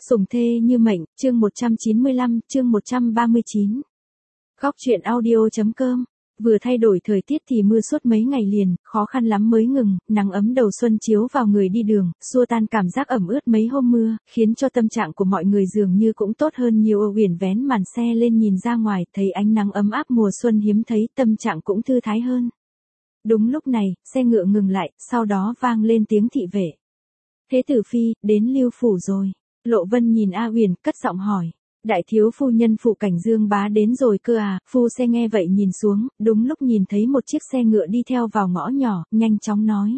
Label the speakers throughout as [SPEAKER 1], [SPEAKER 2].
[SPEAKER 1] Sủng thê như mệnh, chương 195, chương 139. Góc truyện audio.com. Vừa thay đổi thời tiết thì mưa suốt mấy ngày liền, khó khăn lắm mới ngừng, nắng ấm đầu xuân chiếu vào người đi đường, xua tan cảm giác ẩm ướt mấy hôm mưa, khiến cho tâm trạng của mọi người dường như cũng tốt hơn nhiều. Uyển vén màn xe lên nhìn ra ngoài, thấy ánh nắng ấm áp mùa xuân hiếm thấy, tâm trạng cũng thư thái hơn. Đúng lúc này, xe ngựa ngừng lại, sau đó vang lên tiếng thị vệ. Thế tử phi, đến Lưu phủ rồi. Lộ Vân nhìn A Uyển, cất giọng hỏi. Đại thiếu phu nhân Phụ Cảnh Dương bá đến rồi cơ à? Phu xe nghe vậy nhìn xuống, đúng lúc nhìn thấy một chiếc xe ngựa đi theo vào ngõ nhỏ, nhanh chóng nói.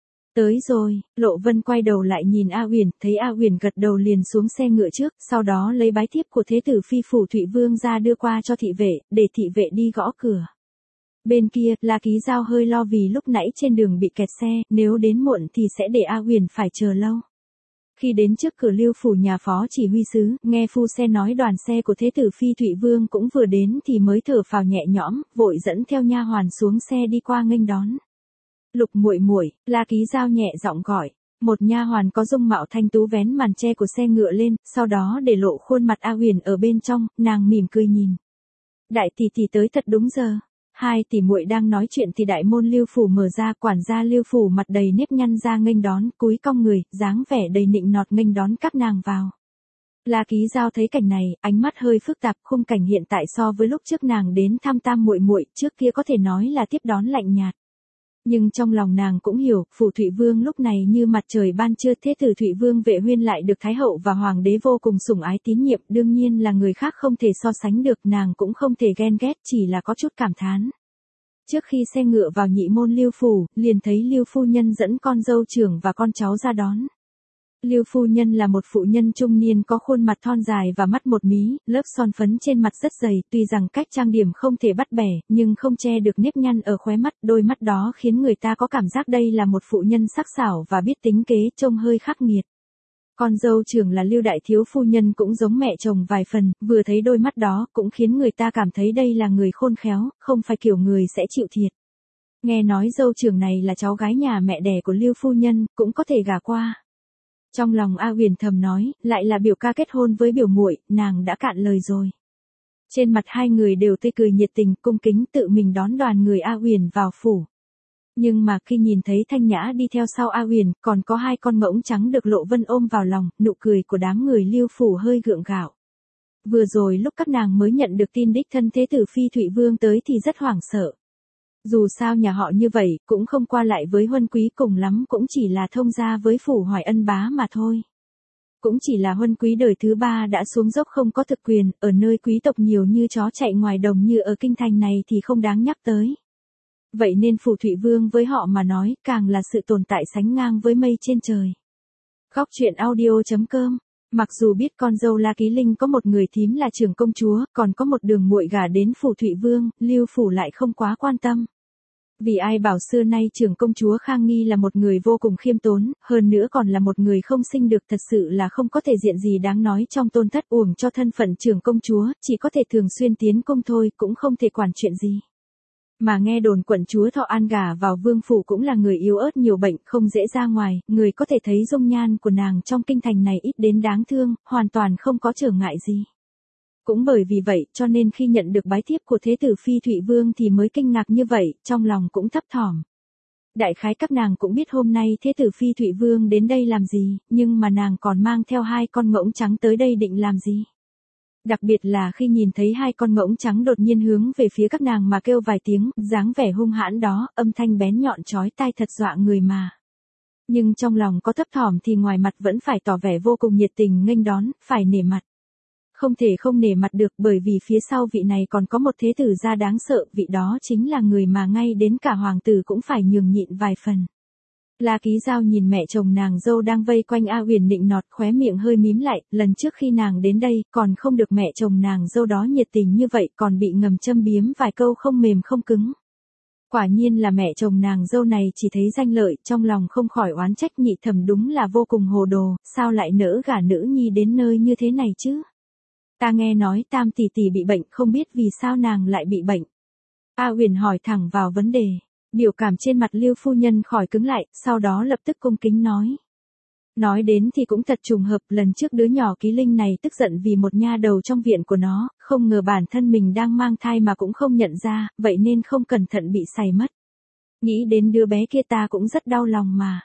[SPEAKER 1] Tới rồi. Lộ Vân quay đầu lại nhìn A Uyển, thấy A Uyển gật đầu liền xuống xe ngựa trước, sau đó lấy bái thiếp của thế tử phi phủ Thụy Vương ra đưa qua cho thị vệ, để thị vệ đi gõ cửa. Bên kia, La Ký Giao hơi lo vì lúc nãy trên đường bị kẹt xe, nếu đến muộn thì sẽ để A Uyển phải chờ lâu. Khi đến trước cửa Lưu phủ nhà phó chỉ huy sứ, nghe phu xe nói đoàn xe của thế tử phi Thụy Vương cũng vừa đến thì mới thở phào nhẹ nhõm, vội dẫn theo nha hoàn xuống xe đi qua nghênh đón. Lục muội muội, La Ký Giao nhẹ giọng gọi. Một nha hoàn có dung mạo thanh tú vén màn che của xe ngựa lên, sau đó để lộ khuôn mặt A Uyển ở bên trong, nàng mỉm cười nhìn. Đại tỷ tỷ tới thật đúng giờ. Hai tỷ muội đang nói chuyện thì đại môn Lưu phủ mở ra, quản gia Lưu phủ mặt đầy nếp nhăn ra nghênh đón, cúi cong người, dáng vẻ đầy nịnh nọt nghênh đón các nàng vào. La Ký Giao thấy cảnh này, ánh mắt hơi phức tạp, khung cảnh hiện tại so với lúc trước nàng đến thăm tam muội muội, trước kia có thể nói là tiếp đón lạnh nhạt. Nhưng trong lòng nàng cũng hiểu, phủ Thụy Vương lúc này như mặt trời ban trưa, thế tử Thụy Vương Vệ Huyên lại được Thái hậu và Hoàng đế vô cùng sủng ái tín nhiệm, đương nhiên là người khác không thể so sánh được, nàng cũng không thể ghen ghét, chỉ là có chút cảm thán. Trước khi xe ngựa vào nhị môn Lưu phủ, liền thấy Lưu phu nhân dẫn con dâu trưởng và con cháu ra đón. Lưu phu nhân là một phụ nhân trung niên có khuôn mặt thon dài và mắt một mí, lớp son phấn trên mặt rất dày, tuy rằng cách trang điểm không thể bắt bẻ, nhưng không che được nếp nhăn ở khóe mắt, đôi mắt đó khiến người ta có cảm giác đây là một phụ nhân sắc sảo và biết tính kế, trông hơi khắc nghiệt. Con dâu trưởng là Lưu đại thiếu phu nhân cũng giống mẹ chồng vài phần, vừa thấy đôi mắt đó cũng khiến người ta cảm thấy đây là người khôn khéo, không phải kiểu người sẽ chịu thiệt. Nghe nói dâu trưởng này là cháu gái nhà mẹ đẻ của Lưu phu nhân, cũng có thể gả qua. Trong lòng A Uyển thầm nói, lại là biểu ca kết hôn với biểu muội, nàng đã cạn lời rồi. Trên mặt hai người đều tươi cười nhiệt tình, cung kính tự mình đón đoàn người A Uyển vào phủ. Nhưng mà khi nhìn thấy Thanh Nhã đi theo sau A Uyển, còn có hai con ngỗng trắng được Lộ Vân ôm vào lòng, nụ cười của đám người Lưu phủ hơi gượng gạo. Vừa rồi lúc các nàng mới nhận được tin đích thân thế tử phi Thụy Vương tới thì rất hoảng sợ. Dù sao nhà họ như vậy, cũng không qua lại với huân quý, cùng lắm cũng chỉ là thông gia với phủ Hoài Ân bá mà thôi. Cũng chỉ là huân quý đời thứ ba đã xuống dốc không có thực quyền, ở nơi quý tộc nhiều như chó chạy ngoài đồng như ở kinh thành này thì không đáng nhắc tới. Vậy nên phủ Thụy Vương với họ mà nói, càng là sự tồn tại sánh ngang với mây trên trời. Góc truyện audio.com. Mặc dù biết con dâu La Ký Linh có một người thím là trưởng công chúa, còn có một đường muội gả đến phủ Thụy Vương, Lưu phủ lại không quá quan tâm. Vì ai bảo xưa nay trưởng công chúa Khang Nghi là một người vô cùng khiêm tốn, hơn nữa còn là một người không sinh được, thật sự là không có thể diện gì đáng nói trong tôn thất, uổng cho thân phận trưởng công chúa, chỉ có thể thường xuyên tiến cung thôi, cũng không thể quản chuyện gì. Mà nghe đồn quận chúa Thọ An gả vào vương phủ cũng là người yếu ớt nhiều bệnh, không dễ ra ngoài, người có thể thấy dung nhan của nàng trong kinh thành này ít đến đáng thương, hoàn toàn không có trở ngại gì. Cũng bởi vì vậy, cho nên khi nhận được bái thiếp của thế tử phi Thụy Vương thì mới kinh ngạc như vậy, trong lòng cũng thấp thỏm. Đại khái các nàng cũng biết hôm nay thế tử phi Thụy Vương đến đây làm gì, nhưng mà nàng còn mang theo hai con ngỗng trắng tới đây định làm gì. Đặc biệt là khi nhìn thấy hai con ngỗng trắng đột nhiên hướng về phía các nàng mà kêu vài tiếng, dáng vẻ hung hãn đó, âm thanh bén nhọn chói tai thật dọa người mà. Nhưng trong lòng có thấp thỏm thì ngoài mặt vẫn phải tỏ vẻ vô cùng nhiệt tình nghênh đón, phải nể mặt. Không thể không nể mặt được, bởi vì phía sau vị này còn có một thế tử gia đáng sợ, vị đó chính là người mà ngay đến cả hoàng tử cũng phải nhường nhịn vài phần. La Ký Giao nhìn mẹ chồng nàng dâu đang vây quanh A Uyển nịnh nọt, khóe miệng hơi mím lại, lần trước khi nàng đến đây, còn không được mẹ chồng nàng dâu đó nhiệt tình như vậy, còn bị ngầm châm biếm vài câu không mềm không cứng. Quả nhiên là mẹ chồng nàng dâu này chỉ thấy danh lợi, trong lòng không khỏi oán trách nhị thẩm đúng là vô cùng hồ đồ, sao lại nỡ gả nữ nhi đến nơi như thế này chứ? Ta nghe nói tam tỷ tỷ bị bệnh, không biết vì sao nàng lại bị bệnh. A Uyển hỏi thẳng vào vấn đề. Biểu cảm trên mặt Lưu phu nhân khỏi cứng lại, sau đó lập tức cung kính nói. Nói đến thì cũng thật trùng hợp, lần trước đứa nhỏ Ký Linh này tức giận vì một nha đầu trong viện của nó, không ngờ bản thân mình đang mang thai mà cũng không nhận ra, vậy nên không cẩn thận bị sảy mất. Nghĩ đến đứa bé kia ta cũng rất đau lòng mà.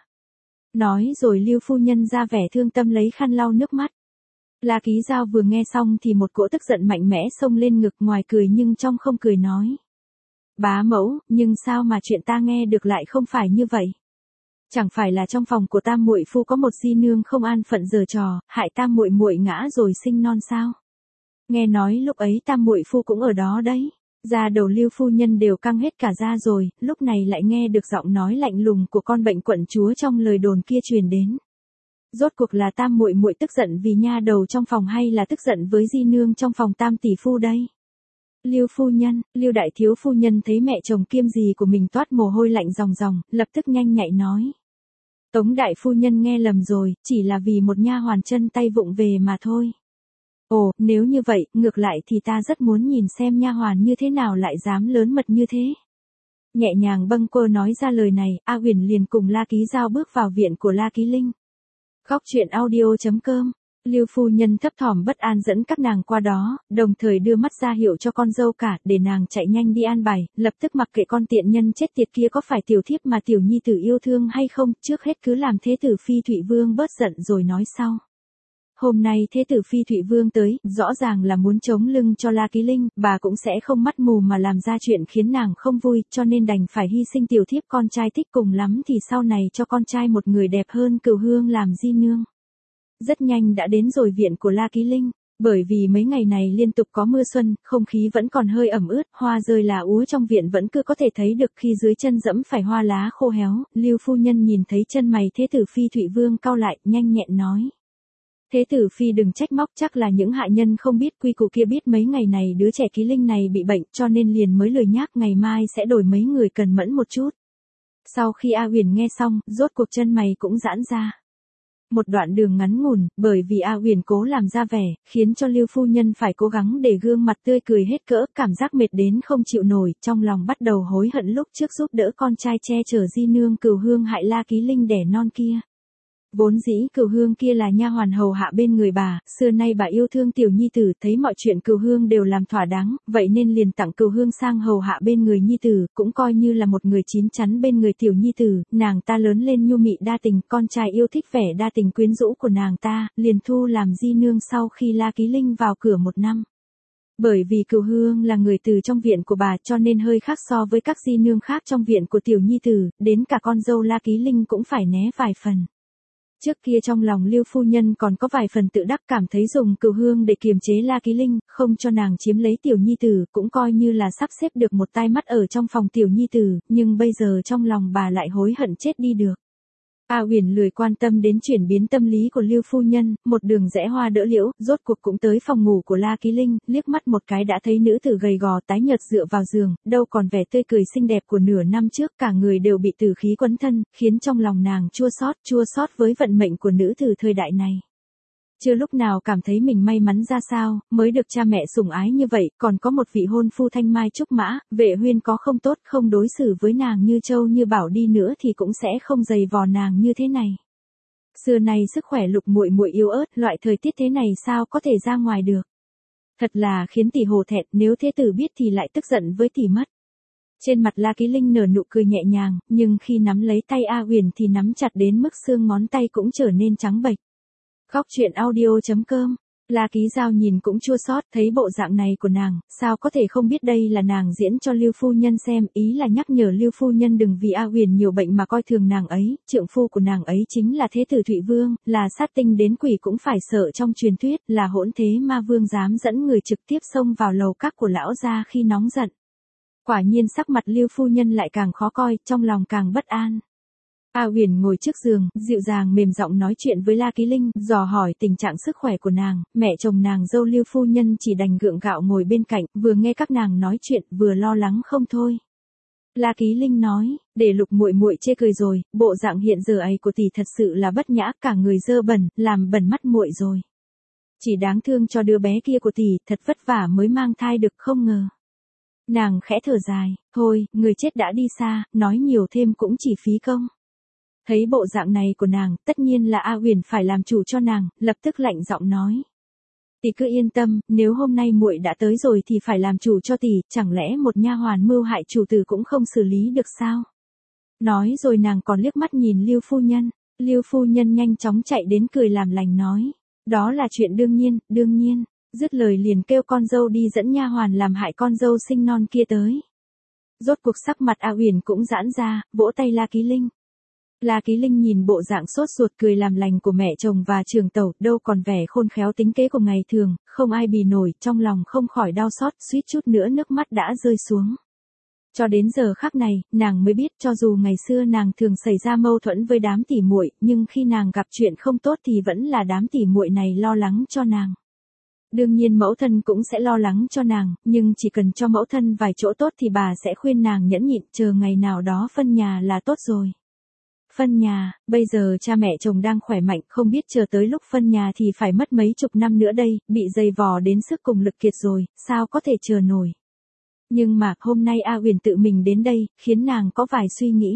[SPEAKER 1] Nói rồi Lưu phu nhân ra vẻ thương tâm lấy khăn lau nước mắt. La Ký Dao vừa nghe xong thì một cỗ tức giận mạnh mẽ xông lên ngực, ngoài cười nhưng trong không cười nói. Bá mẫu, nhưng sao mà chuyện ta nghe được lại không phải như vậy? Chẳng phải là trong phòng của Tam muội phu có một di nương không an phận giở trò, hại Tam muội muội ngã rồi sinh non sao? Nghe nói lúc ấy Tam muội phu cũng ở đó đấy. Da đầu Lưu phu nhân đều căng hết cả da rồi, lúc này lại nghe được giọng nói lạnh lùng của con bệnh quận chúa trong lời đồn kia truyền đến. Rốt cuộc là Tam muội muội tức giận vì nha đầu trong phòng hay là tức giận với di nương trong phòng Tam tỷ phu đây? Lưu phu nhân, Lưu đại thiếu phu nhân thấy mẹ chồng kiêm gì của mình toát mồ hôi lạnh ròng ròng, lập tức nhanh nhạy nói. Tống đại phu nhân nghe lầm rồi, chỉ là vì một nha hoàn chân tay vụng về mà thôi. Ồ, nếu như vậy, ngược lại thì ta rất muốn nhìn xem nha hoàn như thế nào lại dám lớn mật như thế. Nhẹ nhàng bâng quơ nói ra lời này, A Huyền liền cùng La Ký Dao bước vào viện của La Ký Linh. Góc truyện audio.com. Lưu phu nhân thấp thỏm bất an dẫn các nàng qua đó, đồng thời đưa mắt ra hiệu cho con dâu cả, để nàng chạy nhanh đi an bài, lập tức mặc kệ con tiện nhân chết tiệt kia có phải tiểu thiếp mà tiểu nhi tử yêu thương hay không, trước hết cứ làm thế tử Phi Thụy Vương bớt giận rồi nói sau. Hôm nay thế tử Phi Thụy Vương tới, rõ ràng là muốn chống lưng cho La Ký Linh, bà cũng sẽ không mắt mù mà làm ra chuyện khiến nàng không vui, cho nên đành phải hy sinh tiểu thiếp con trai thích, cùng lắm thì sau này cho con trai một người đẹp hơn Cửu Hương làm di nương. Rất nhanh đã đến rồi viện của La Ký Linh, bởi vì mấy ngày này liên tục có mưa xuân, không khí vẫn còn hơi ẩm ướt, hoa rơi lá úa trong viện vẫn cứ có thể thấy được khi dưới chân dẫm phải hoa lá khô héo. Lưu phu nhân nhìn thấy chân mày thế tử Phi Thụy Vương cau lại, nhanh nhẹn nói. Thế tử Phi đừng trách móc, chắc là những hạ nhân không biết quy củ kia biết mấy ngày này đứa trẻ Ký Linh này bị bệnh cho nên liền mới lười nhác, ngày mai sẽ đổi mấy người cần mẫn một chút. Sau khi A Huyền nghe xong, rốt cuộc chân mày cũng giãn ra. Một đoạn đường ngắn ngủn, bởi vì A Huyền cố làm ra vẻ, khiến cho Lưu phu nhân phải cố gắng để gương mặt tươi cười hết cỡ, cảm giác mệt đến không chịu nổi, trong lòng bắt đầu hối hận lúc trước giúp đỡ con trai che chở di nương Cửu Hương hại La Ký Linh đẻ non kia. Vốn dĩ Cửu Hương kia là nha hoàn hầu hạ bên người bà, xưa nay bà yêu thương tiểu nhi tử, thấy mọi chuyện Cửu Hương đều làm thỏa đáng, vậy nên liền tặng Cửu Hương sang hầu hạ bên người nhi tử, cũng coi như là một người chín chắn bên người tiểu nhi tử. Nàng ta lớn lên nhu mị đa tình, con trai yêu thích vẻ đa tình quyến rũ của nàng ta, liền thu làm di nương sau khi La Ký Linh vào cửa 1 năm. Bởi vì Cửu Hương là người từ trong viện của bà cho nên hơi khác so với các di nương khác trong viện của tiểu nhi tử, đến cả con dâu La Ký Linh cũng phải né vài phần. Trước kia trong lòng Lưu phu nhân còn có vài phần tự đắc, cảm thấy dùng Cửu Hương để kiềm chế La Ký Linh, không cho nàng chiếm lấy tiểu nhi tử, cũng coi như là sắp xếp được một tai mắt ở trong phòng tiểu nhi tử, nhưng bây giờ trong lòng bà lại hối hận chết đi được. A Huyền lười quan tâm đến chuyển biến tâm lý của Lưu phu nhân, một đường rẽ hoa đỡ liễu, rốt cuộc cũng tới phòng ngủ của La Ký Linh, liếc mắt một cái đã thấy nữ tử gầy gò tái nhợt dựa vào giường, đâu còn vẻ tươi cười xinh đẹp của nửa năm trước, cả người đều bị tử khí quấn thân, khiến trong lòng nàng chua xót với vận mệnh của nữ tử thời đại này. Chưa lúc nào cảm thấy mình may mắn ra sao, mới được cha mẹ sủng ái như vậy, còn có một vị hôn phu thanh mai trúc mã, Vệ Huyên có không tốt, không đối xử với nàng như châu như bảo đi nữa thì cũng sẽ không dày vò nàng như thế này. Xưa nay sức khỏe Lục muội muội yếu ớt, loại thời tiết thế này sao có thể ra ngoài được. Thật là khiến tỷ hổ thẹn, nếu thế tử biết thì lại tức giận với tỷ mất. Trên mặt La Ký Linh nở nụ cười nhẹ nhàng, nhưng khi nắm lấy tay A Huyền thì nắm chặt đến mức xương ngón tay cũng trở nên trắng bệch. Góc truyện audio.com. La Ký Dao nhìn cũng chua xót, thấy bộ dạng này của nàng, sao có thể không biết đây là nàng diễn cho Lưu phu nhân xem, ý là nhắc nhở Lưu phu nhân đừng vì A Huyền nhiều bệnh mà coi thường nàng ấy, trượng phu của nàng ấy chính là thế tử Thụy Vương, là sát tinh đến quỷ cũng phải sợ trong truyền thuyết, là hỗn thế ma vương dám dẫn người trực tiếp xông vào lầu các của lão gia khi nóng giận. Quả nhiên sắc mặt Lưu phu nhân lại càng khó coi, trong lòng càng bất an. A Huyền ngồi trước giường, dịu dàng mềm giọng nói chuyện với La Ký Linh, dò hỏi tình trạng sức khỏe của nàng, mẹ chồng nàng dâu Lưu phu nhân chỉ đành gượng gạo ngồi bên cạnh, vừa nghe các nàng nói chuyện, vừa lo lắng không thôi. La Ký Linh nói, để Lục muội muội chê cười rồi, bộ dạng hiện giờ ấy của tỷ thật sự là bất nhã, cả người dơ bẩn, làm bẩn mắt muội rồi. Chỉ đáng thương cho đứa bé kia của tỷ, thật vất vả mới mang thai được, không ngờ. Nàng khẽ thở dài, thôi, người chết đã đi xa, nói nhiều thêm cũng chỉ phí công. Thấy bộ dạng này của nàng, tất nhiên là A Uyển phải làm chủ cho nàng, lập tức lạnh giọng nói. Tỷ cứ yên tâm, nếu hôm nay muội đã tới rồi thì phải làm chủ cho tỷ, chẳng lẽ một nha hoàn mưu hại chủ tử cũng không xử lý được sao? Nói rồi nàng còn liếc mắt nhìn Lưu phu nhân. Lưu phu nhân nhanh chóng chạy đến cười làm lành nói. Đó là chuyện đương nhiên, đương nhiên. Dứt lời liền kêu con dâu đi dẫn nha hoàn làm hại con dâu sinh non kia tới. Rốt cuộc sắc mặt A Uyển cũng giãn ra, vỗ tay La Ký Linh. La Ký Linh nhìn bộ dạng sốt ruột cười làm lành của mẹ chồng và trường tẩu, đâu còn vẻ khôn khéo tính kế của ngày thường, không ai bì nổi, trong lòng không khỏi đau xót, suýt chút nữa nước mắt đã rơi xuống. Cho đến giờ khắc này, nàng mới biết cho dù ngày xưa nàng thường xảy ra mâu thuẫn với đám tỉ muội, nhưng khi nàng gặp chuyện không tốt thì vẫn là đám tỉ muội này lo lắng cho nàng. Đương nhiên mẫu thân cũng sẽ lo lắng cho nàng, nhưng chỉ cần cho mẫu thân vài chỗ tốt thì bà sẽ khuyên nàng nhẫn nhịn, chờ ngày nào đó phân nhà là tốt rồi. Phân nhà, bây giờ cha mẹ chồng đang khỏe mạnh, không biết chờ tới lúc phân nhà thì phải mất mấy chục năm nữa đây, bị dày vò đến sức cùng lực kiệt rồi, sao có thể chờ nổi. Nhưng mà, hôm nay A Uyển tự mình đến đây, khiến nàng có vài suy nghĩ.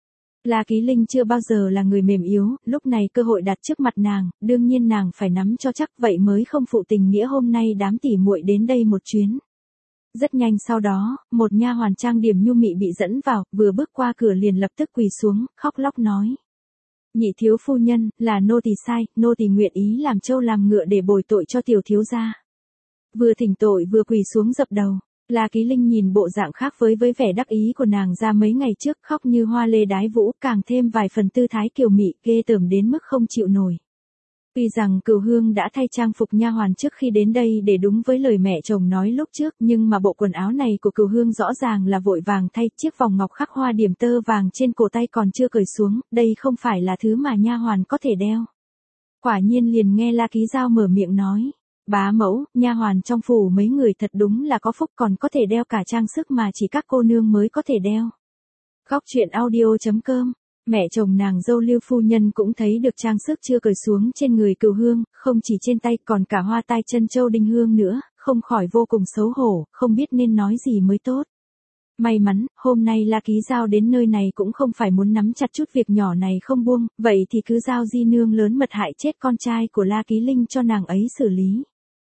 [SPEAKER 1] La Ký Linh chưa bao giờ là người mềm yếu, lúc này cơ hội đặt trước mặt nàng, đương nhiên nàng phải nắm cho chắc, vậy mới không phụ tình nghĩa hôm nay đám tỉ muội đến đây một chuyến. Rất nhanh sau đó, một nha hoàn trang điểm nhu mị bị dẫn vào, vừa bước qua cửa liền lập tức quỳ xuống, khóc lóc nói. Nhị thiếu phu nhân, là nô tỳ sai, nô tỳ nguyện ý làm trâu làm ngựa để bồi tội cho tiểu thiếu gia. Vừa thỉnh tội vừa quỳ xuống dập đầu. La Ký Linh nhìn bộ dạng khác với vẻ đắc ý của nàng ra mấy ngày trước, khóc như hoa lê đái vũ, càng thêm vài phần tư thái kiều mị, ghê tởm đến mức không chịu nổi. Tuy rằng Cửu Hương đã thay trang phục nha hoàn trước khi đến đây để đúng với lời mẹ chồng nói lúc trước, nhưng mà bộ quần áo này của Cửu Hương rõ ràng là vội vàng thay, chiếc vòng ngọc khắc hoa điểm tơ vàng trên cổ tay còn chưa cởi xuống, đây không phải là thứ mà nha hoàn có thể đeo. Quả nhiên liền nghe La Ký Giao mở miệng nói. Bá mẫu, nha hoàn trong phủ mấy người thật đúng là có phúc, còn có thể đeo cả trang sức mà chỉ các cô nương mới có thể đeo. Góc truyện audio.com. Mẹ chồng nàng dâu Lưu phu nhân cũng thấy được trang sức chưa cởi xuống trên người Cửu Hương, không chỉ trên tay còn cả hoa tai chân châu đinh hương nữa, không khỏi vô cùng xấu hổ, không biết nên nói gì mới tốt. May mắn, hôm nay La Ký Giao đến nơi này cũng không phải muốn nắm chặt chút việc nhỏ này không buông, vậy thì cứ giao di nương lớn mật hại chết con trai của La Ký Linh cho nàng ấy xử lý.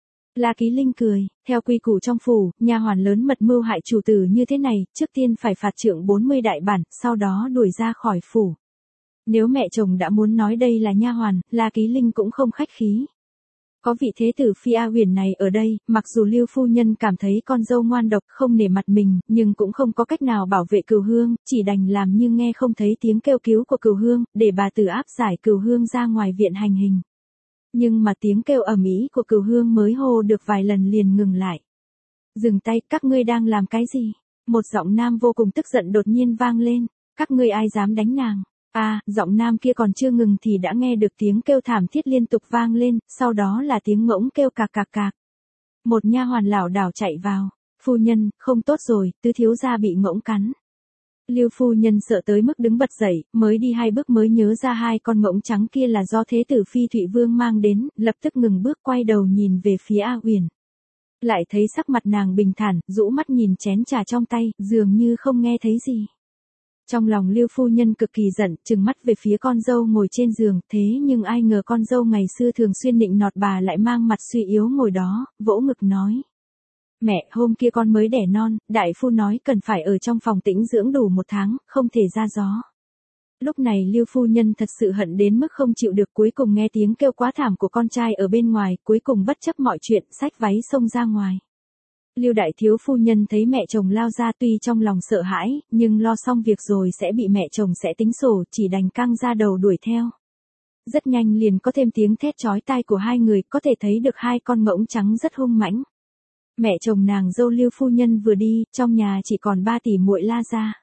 [SPEAKER 1] La Ký Linh cười, theo quy củ trong phủ, nha hoàn lớn mật mưu hại chủ tử như thế này, trước tiên phải phạt trượng 40 đại bản, sau đó đuổi ra khỏi phủ. Nếu mẹ chồng đã muốn nói đây là nha hoàn, La Ký Linh cũng không khách khí. Có vị thế tử phi A Uyển này ở đây, mặc dù Lưu phu nhân cảm thấy con dâu ngoan độc không nể mặt mình, nhưng cũng không có cách nào bảo vệ Cửu Hương, chỉ đành làm như nghe không thấy tiếng kêu cứu của Cửu Hương, để bà tử áp giải Cửu Hương ra ngoài viện hành hình. Nhưng mà tiếng kêu ầm ĩ của Cửu Hương mới hô được vài lần liền ngừng lại. Dừng tay, các ngươi đang làm cái gì? Một giọng nam vô cùng tức giận đột nhiên vang lên, các ngươi ai dám đánh nàng? Giọng nam kia còn chưa ngừng thì đã nghe được tiếng kêu thảm thiết liên tục vang lên, sau đó là tiếng ngỗng kêu cạc cạc cạc. Một nha hoàn lảo đảo chạy vào, phu nhân, không tốt rồi, tứ thiếu gia bị ngỗng cắn. Lưu phu nhân sợ tới mức đứng bật dậy, mới đi 2 bước mới nhớ ra 2 con ngỗng trắng kia là do thế tử phi Thụy Vương mang đến, lập tức ngừng bước quay đầu nhìn về phía A Uyển. Lại thấy sắc mặt nàng bình thản, rũ mắt nhìn chén trà trong tay, dường như không nghe thấy gì. Trong lòng Lưu phu nhân cực kỳ giận, trừng mắt về phía con dâu ngồi trên giường, thế nhưng ai ngờ con dâu ngày xưa thường xuyên nịnh nọt bà lại mang mặt suy yếu ngồi đó, vỗ ngực nói. Mẹ, hôm kia con mới đẻ non, đại phu nói cần phải ở trong phòng tĩnh dưỡng đủ 1 tháng, không thể ra gió. Lúc này Lưu phu nhân thật sự hận đến mức không chịu được, cuối cùng nghe tiếng kêu quá thảm của con trai ở bên ngoài, cuối cùng bất chấp mọi chuyện, xách váy xông ra ngoài. Lưu đại thiếu phu nhân thấy mẹ chồng lao ra, tuy trong lòng sợ hãi, nhưng lo xong việc rồi sẽ bị mẹ chồng sẽ tính sổ, chỉ đành căng ra đầu đuổi theo. Rất nhanh liền có thêm tiếng thét chói tai của 2 người, có thể thấy được 2 con ngỗng trắng rất hung mãnh. Mẹ chồng nàng dâu Lưu phu nhân vừa đi, trong nhà chỉ còn 3 tỷ muội La gia.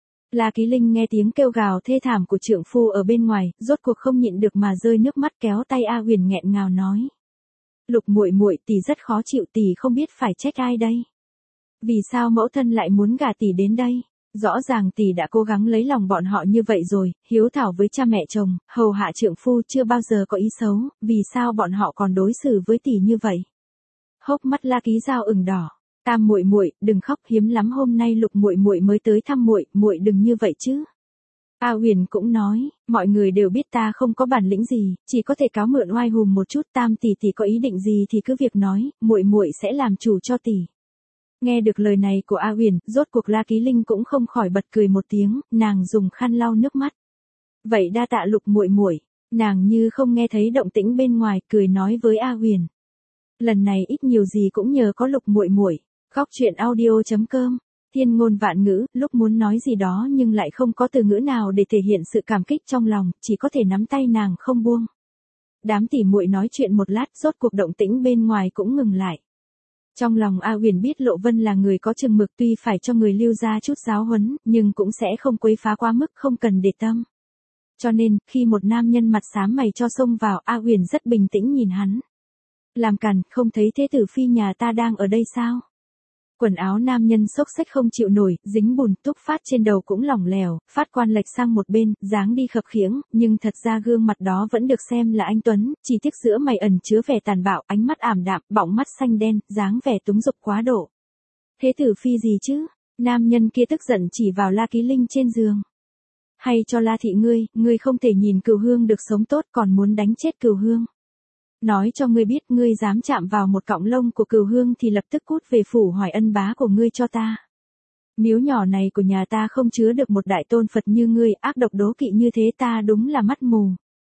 [SPEAKER 1] La Ký Linh nghe tiếng kêu gào thê thảm của trượng phu ở bên ngoài, rốt cuộc không nhịn được mà rơi nước mắt, kéo tay A Uyển nghẹn ngào nói. Lục muội muội, tỷ rất khó chịu, tỷ không biết phải trách ai đây. Vì sao mẫu thân lại muốn gả tỷ đến đây? Rõ ràng tỷ đã cố gắng lấy lòng bọn họ như vậy rồi, hiếu thảo với cha mẹ chồng, hầu hạ trượng phu, chưa bao giờ có ý xấu, vì sao bọn họ còn đối xử với tỷ như vậy? Hốc mắt La Ký Giao ửng đỏ. Tam muội muội, đừng khóc, hiếm lắm hôm nay Lục muội muội mới tới thăm muội, muội đừng như vậy chứ. A Huyền cũng nói, mọi người đều biết ta không có bản lĩnh gì, chỉ có thể cáo mượn oai hùm một chút, Tam tỷ tỷ có ý định gì thì cứ việc nói, muội muội sẽ làm chủ cho tỷ. Nghe được lời này của A Huyền, rốt cuộc La Ký Linh cũng không khỏi bật cười một tiếng, nàng dùng khăn lau nước mắt. Vậy đa tạ Lục muội muội, nàng như không nghe thấy động tĩnh bên ngoài, cười nói với A Huyền. Lần này ít nhiều gì cũng nhờ có Lục muội muội. Góc truyện audio.com. Thiên ngôn vạn ngữ, lúc muốn nói gì đó nhưng lại không có từ ngữ nào để thể hiện sự cảm kích trong lòng, chỉ có thể nắm tay nàng không buông. Đám tỉ muội nói chuyện một lát, rốt cuộc động tĩnh bên ngoài cũng ngừng lại. Trong lòng A Huyền biết Lộ Vân là người có chừng mực, tuy phải cho người Lưu ra chút giáo huấn, nhưng cũng sẽ không quấy phá quá mức, không cần để tâm. Cho nên, khi một nam nhân mặt xám mày cho xông vào, A Huyền rất bình tĩnh nhìn hắn. Làm càn, không thấy thế tử phi nhà ta đang ở đây sao? Quần áo nam nhân xốc xếch không chịu nổi, dính bùn, túc phát trên đầu cũng lỏng lẻo, phát quan lệch sang một bên, dáng đi khập khiễng, nhưng thật ra gương mặt đó vẫn được xem là anh tuấn, chỉ tiếc giữa mày ẩn chứa vẻ tàn bạo, ánh mắt ảm đạm, bọng mắt xanh đen, dáng vẻ túng dục quá độ. Thế tử phi gì chứ? Nam nhân kia tức giận chỉ vào La Ký Linh trên giường. Hay cho La thị ngươi không thể nhìn Cửu Hương được sống tốt còn muốn đánh chết Cửu Hương. Nói cho ngươi biết, ngươi dám chạm vào một cọng lông của Cửu Hương thì lập tức cút về phủ Hoài Ân bá của ngươi cho ta. Miếu nhỏ này của nhà ta không chứa được một đại tôn Phật như ngươi, ác độc đố kỵ như thế, ta đúng là mắt mù.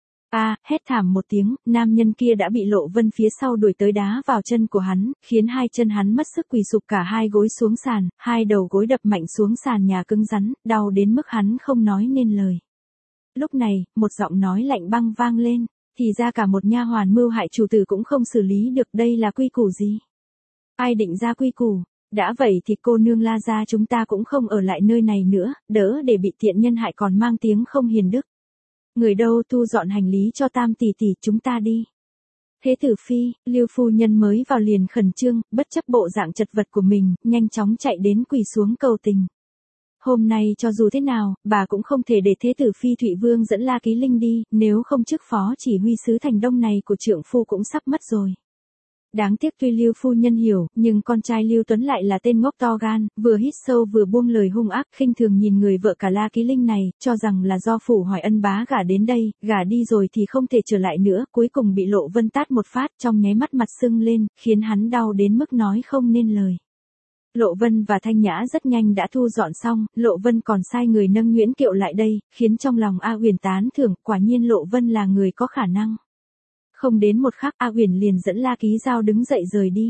[SPEAKER 1] Hét thảm một tiếng, nam nhân kia đã bị Lộ Vân phía sau đuổi tới đá vào chân của hắn, khiến hai chân hắn mất sức quỳ sụp cả hai gối xuống sàn, hai đầu gối đập mạnh xuống sàn nhà cứng rắn, đau đến mức hắn không nói nên lời. Lúc này, một giọng nói lạnh băng vang lên. Thì ra cả một nha hoàn mưu hại chủ tử cũng không xử lý được, đây là quy củ gì? Ai định ra quy củ? Đã vậy thì cô nương La gia chúng ta cũng không ở lại nơi này nữa, đỡ để bị tiện nhân hại còn mang tiếng không hiền đức. Người đâu, thu dọn hành lý cho Tam tỷ tỷ, chúng ta đi. Thế tử phi, Lưu phu nhân mới vào liền khẩn trương, bất chấp bộ dạng chật vật của mình, nhanh chóng chạy đến quỳ xuống cầu tình. Hôm nay cho dù thế nào, bà cũng không thể để thế tử phi Thụy Vương dẫn La Ký Linh đi, nếu không chức phó chỉ huy sứ thành Đông này của trượng phu cũng sắp mất rồi. Đáng tiếc tuy Lưu phu nhân hiểu, nhưng con trai Lưu Tuấn lại là tên ngốc to gan, vừa hít sâu vừa buông lời hung ác, khinh thường nhìn người vợ cả La Ký Linh này, cho rằng là do phủ Hoài Ân bá gả đến đây, gả đi rồi thì không thể trở lại nữa, cuối cùng bị Lộ Vân tát một phát, trong nháy mắt mặt sưng lên, khiến hắn đau đến mức nói không nên lời. Lộ Vân và Thanh Nhã rất nhanh đã thu dọn xong, Lộ Vân còn sai người nâng nhuyễn kiệu lại đây, khiến trong lòng A Huyền tán thưởng, quả nhiên Lộ Vân là người có khả năng. Không đến một khắc, A Huyền liền dẫn La Ký Giao đứng dậy rời đi.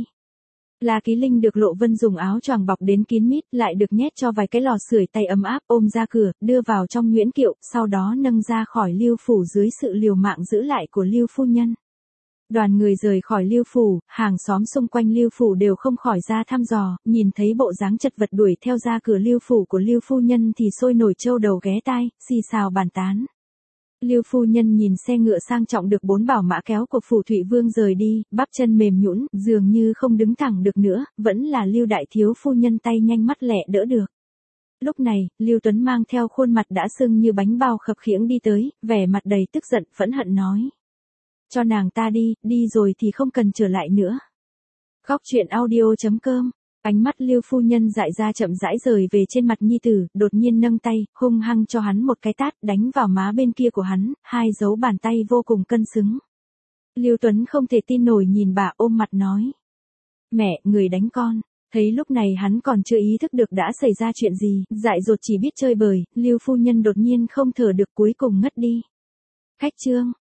[SPEAKER 1] La Ký Linh được Lộ Vân dùng áo choàng bọc đến kín mít, lại được nhét cho vài cái lò sưởi tay ấm áp, ôm ra cửa, đưa vào trong nhuyễn kiệu, sau đó nâng ra khỏi Lưu phủ dưới sự liều mạng giữ lại của Lưu phu nhân. Đoàn người rời khỏi Lưu phủ, hàng xóm xung quanh Lưu phủ đều không khỏi ra thăm dò, nhìn thấy bộ dáng chật vật đuổi theo ra cửa Lưu phủ của Lưu phu nhân thì sôi nổi trâu đầu ghé tai, xì xào bàn tán. Lưu phu nhân nhìn xe ngựa sang trọng được 4 bảo mã kéo của phủ Thụy Vương rời đi, bắp chân mềm nhũn, dường như không đứng thẳng được nữa, vẫn là Lưu đại thiếu phu nhân tay nhanh mắt lẹ đỡ được. Lúc này, Lưu Tuấn mang theo khuôn mặt đã sưng như bánh bao khập khiễng đi tới, vẻ mặt đầy tức giận, phẫn hận nói. Cho nàng ta đi rồi thì không cần trở lại nữa. Góc truyện audio.com. Ánh mắt Lưu phu nhân dại ra chậm rãi rời về trên mặt nhi tử, đột nhiên nâng tay, hung hăng cho hắn một cái tát, đánh vào má bên kia của hắn, hai dấu bàn tay vô cùng cân xứng. Lưu Tuấn không thể tin nổi nhìn bà, ôm mặt nói. Mẹ, người đánh con. Thấy lúc này hắn còn chưa ý thức được đã xảy ra chuyện gì, dại dột chỉ biết chơi bời, Lưu phu nhân đột nhiên không thở được cuối cùng ngất đi. Khách trương.